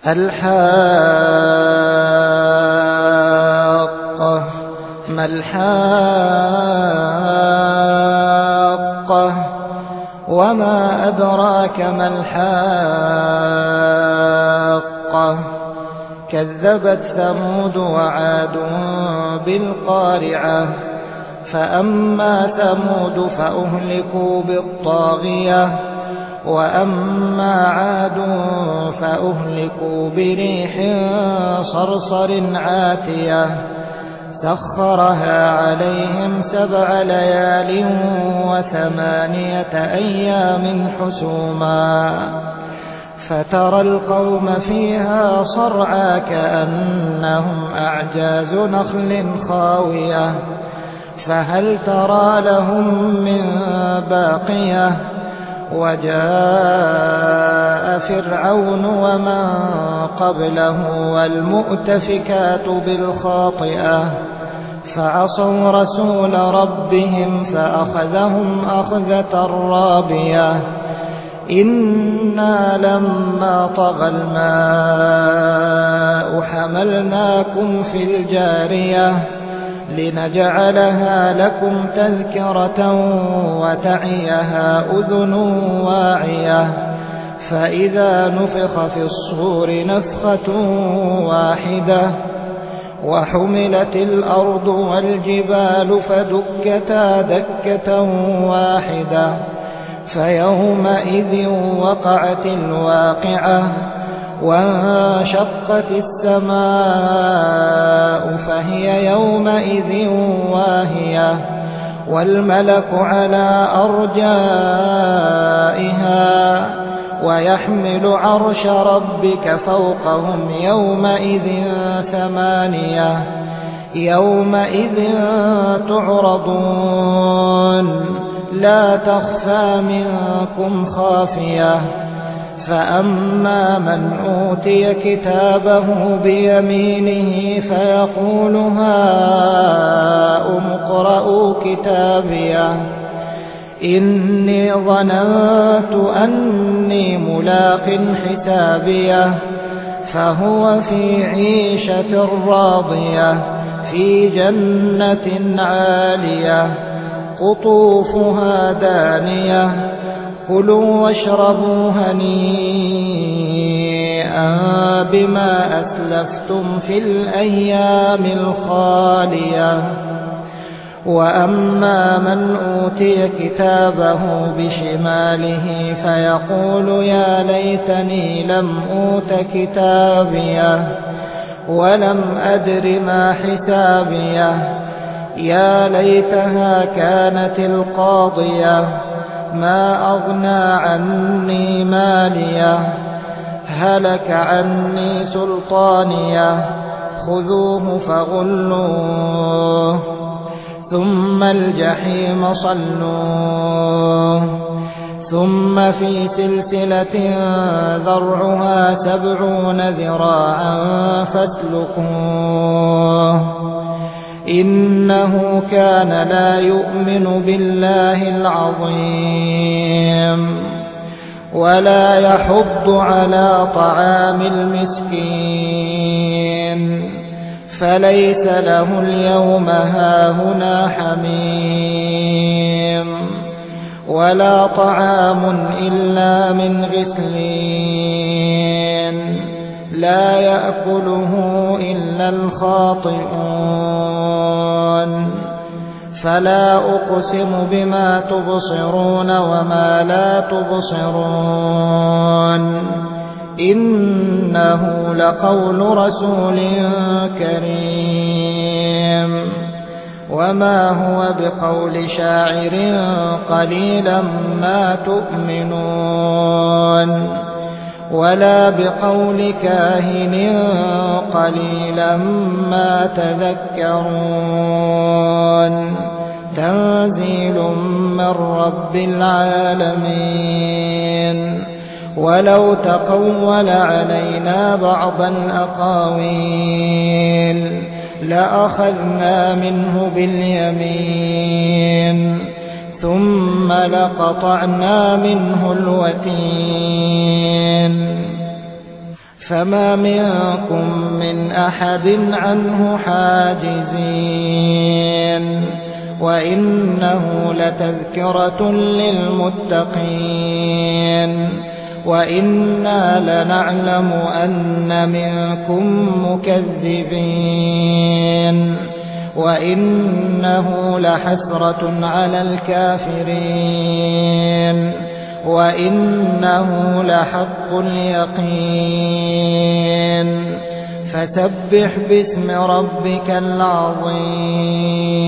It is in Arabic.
الحاقة. ما الحاقة وما أدراك ما الحاقة. كذبت ثمود وعاد بالقارعة. فأما ثمود فأهلكوا بالطاغية وأما عاد فأهلكوا بريح صرصر عاتية سخرها عليهم 7 ليال و8 أيام حسوما فترى القوم فيها صرعى كأنهم أعجاز نخل خاوية فهل ترى لهم من باقية. وجاء فرعون ومن قبله والمؤتفكات بالخاطئة فعصوا رسول ربهم فأخذهم أخذة رابية. إنا لما طغى الماء حملناكم في الجارية لنجعلها لكم تذكرة وتعيها أذن واعية. فإذا نفخ في الصور نفخة واحدة وحملت الأرض والجبال فدكتا دكة واحدة فيومئذ وقعت الواقعة وانشقت السماء فهي يومئذ واهية والملك على أرجائها ويحمل عرش ربك فوقهم يومئذ 8 يومئذ تعرضون لا تخفى منكم خافية. فأما من أوتي كتابه بيمينه فيقول هاؤم اقرءوا كتابيه إني ظننت أني ملاق حسابيه فهو في عيشة راضية في جنة عالية قطوفها دانية كلوا واشربوا هنيئا بما أسلفتم في الأيام الخالية. وأما من أوتي كتابه بشماله فيقول يا ليتني لم أوت كتابيه ولم أدر ما حسابيه يا ليتها كانت القاضية ما أغنى عني ماليه هلك عني سلطانيه خذوه فغلوه ثم الجحيم صلوه ثم في سلسلة ذرعها 70 ذراعا فاسلكوه إنه كان لا يؤمن بالله العظيم ولا يحض على طعام المسكين فليس له اليوم هاهنا حميم ولا طعام إلا من غسلين لا يأكله إلا الخاطئون. فلا أقسم بما تبصرون وما لا تبصرون إنه لقول رسول كريم وما هو بقول شاعر قليلا ما تؤمنون ولا بقول كاهن قليلا ما تذكرون تنزيل من رب العالمين. ولو تقول علينا بعض الأقاويل لأخذنا منه باليمين ثم لقطعنا منه الوتين فما منكم من أحد عنه حاجزين وإنه لتذكرة للمتقين وإنا لنعلم أن منكم مكذبين وإنه لحسرة على الكافرين وإنه لحق اليقين فسبح باسم ربك العظيم